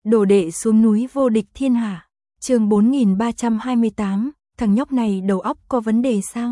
Đồ đệ xuống núi vô địch thiên hạ. Chương 4328, thằng nhóc này đầu óc có vấn đề sao?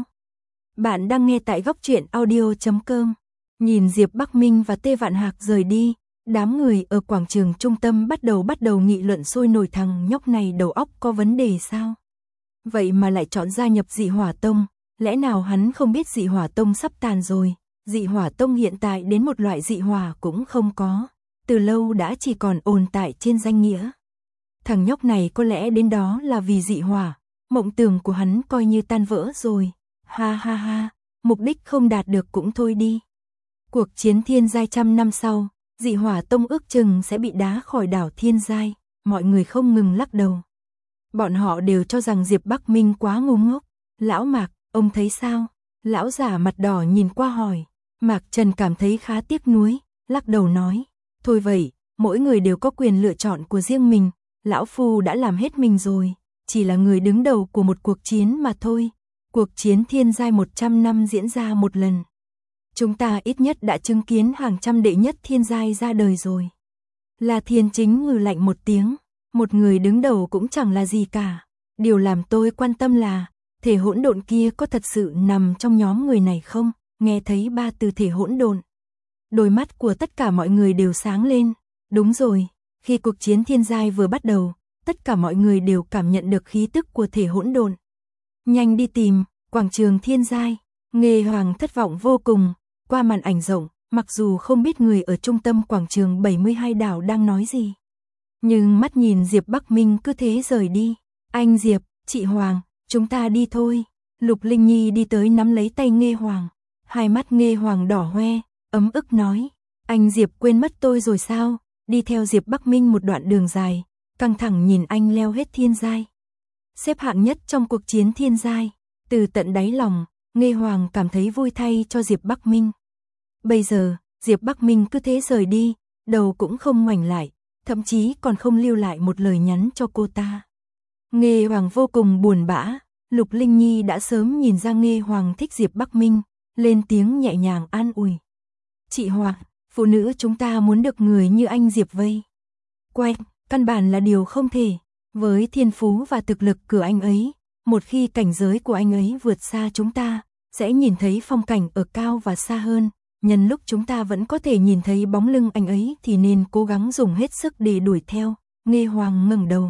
Bạn đang nghe tại Góc Truyện Audio.com. Nhìn Diệp Bắc Minh và Tê Vạn Hạc rời đi, đám người ở quảng trường trung tâm bắt đầu nghị luận sôi nổi, thằng nhóc này đầu óc có vấn đề sao? Vậy mà lại chọn gia nhập Dị Hỏa Tông, lẽ nào hắn không biết Dị Hỏa Tông sắp tàn rồi? Dị Hỏa Tông hiện tại đến một loại dị hỏa cũng không có, từ lâu đã chỉ còn tồn tại trên danh nghĩa. Thằng nhóc này có lẽ đến đó là vì dị hỏa, mộng tưởng của hắn coi như tan vỡ rồi. Ha ha ha, mục đích không đạt được cũng thôi đi. Cuộc chiến thiên giai 100 năm sau, Dị Hỏa Tông ước chừng sẽ bị đá khỏi đảo thiên giai, mọi người không ngừng lắc đầu. Bọn họ đều cho rằng Diệp Bắc Minh quá ngu ngốc. Lão Mạc, ông thấy sao? Lão giả mặt đỏ nhìn qua hỏi. Mạc Trần cảm thấy khá tiếc nuối, lắc đầu nói. Thôi vậy, mỗi người đều có quyền lựa chọn của riêng mình, lão phu đã làm hết mình rồi, chỉ là người đứng đầu của một cuộc chiến mà thôi. Cuộc chiến thiên giai 100 năm diễn ra một lần. Chúng ta ít nhất đã chứng kiến hàng trăm đệ nhất thiên giai ra đời rồi. La Thiên Chính ngừ lạnh một tiếng, một người đứng đầu cũng chẳng là gì cả. Điều làm tôi quan tâm là, thể hỗn độn kia có thật sự nằm trong nhóm người này không? Nghe thấy ba từ thể hỗn độn, đôi mắt của tất cả mọi người đều sáng lên. Đúng rồi, khi cuộc chiến thiên giai vừa bắt đầu, tất cả mọi người đều cảm nhận được khí tức của thể hỗn độn. Nhanh đi tìm, quảng trường thiên giai. Nghê Hoàng thất vọng vô cùng, qua màn ảnh rộng, mặc dù không biết người ở trung tâm quảng trường 72 đảo đang nói gì. Nhưng mắt nhìn Diệp Bắc Minh cứ thế rời đi. Anh Diệp, chị Hoàng, chúng ta đi thôi. Lục Linh Nhi đi tới nắm lấy tay Nghê Hoàng. Hai mắt Nghê Hoàng đỏ hoe, ấm ức nói. Anh Diệp quên mất tôi rồi sao? Đi theo Diệp Bắc Minh một đoạn đường dài, căng thẳng nhìn anh leo hết thiên giai. Xếp hạng nhất trong cuộc chiến thiên giai. Từ tận đáy lòng, Nghê Hoàng cảm thấy vui thay cho Diệp Bắc Minh. Bây giờ, Diệp Bắc Minh cứ thế rời đi, đầu cũng không ngoảnh lại, thậm chí còn không lưu lại một lời nhắn cho cô ta. Nghê Hoàng vô cùng buồn bã, Lục Linh Nhi đã sớm nhìn ra Nghê Hoàng thích Diệp Bắc Minh, lên tiếng nhẹ nhàng an ủi. Chị Hoàng, phụ nữ chúng ta muốn được người như anh Diệp vây quanh, căn bản là điều không thể. Với thiên phú và thực lực của anh ấy, một khi cảnh giới của anh ấy vượt xa chúng ta, sẽ nhìn thấy phong cảnh ở cao và xa hơn. Nhân lúc chúng ta vẫn có thể nhìn thấy bóng lưng anh ấy thì nên cố gắng dùng hết sức để đuổi theo. Nghê Hoàng ngẩng đầu.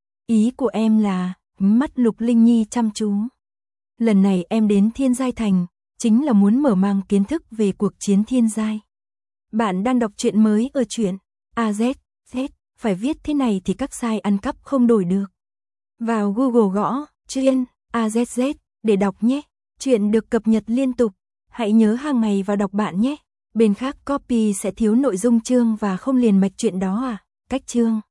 Ý của em là, mắt Lục Linh Nhi chăm chú. Lần này em đến Thiên Giai Thành, chính là muốn mở mang kiến thức về cuộc chiến thiên giai. Bạn đang đọc truyện mới ở truyện AZ, phải viết thế này thì các sai ăn cắp không đổi được. Vào Google gõ truyện AZZ để đọc nhé. Truyện được cập nhật liên tục, hãy nhớ hàng ngày vào đọc bạn nhé. Bên khác copy sẽ thiếu nội dung chương và không liền mạch truyện đó à? Cách chương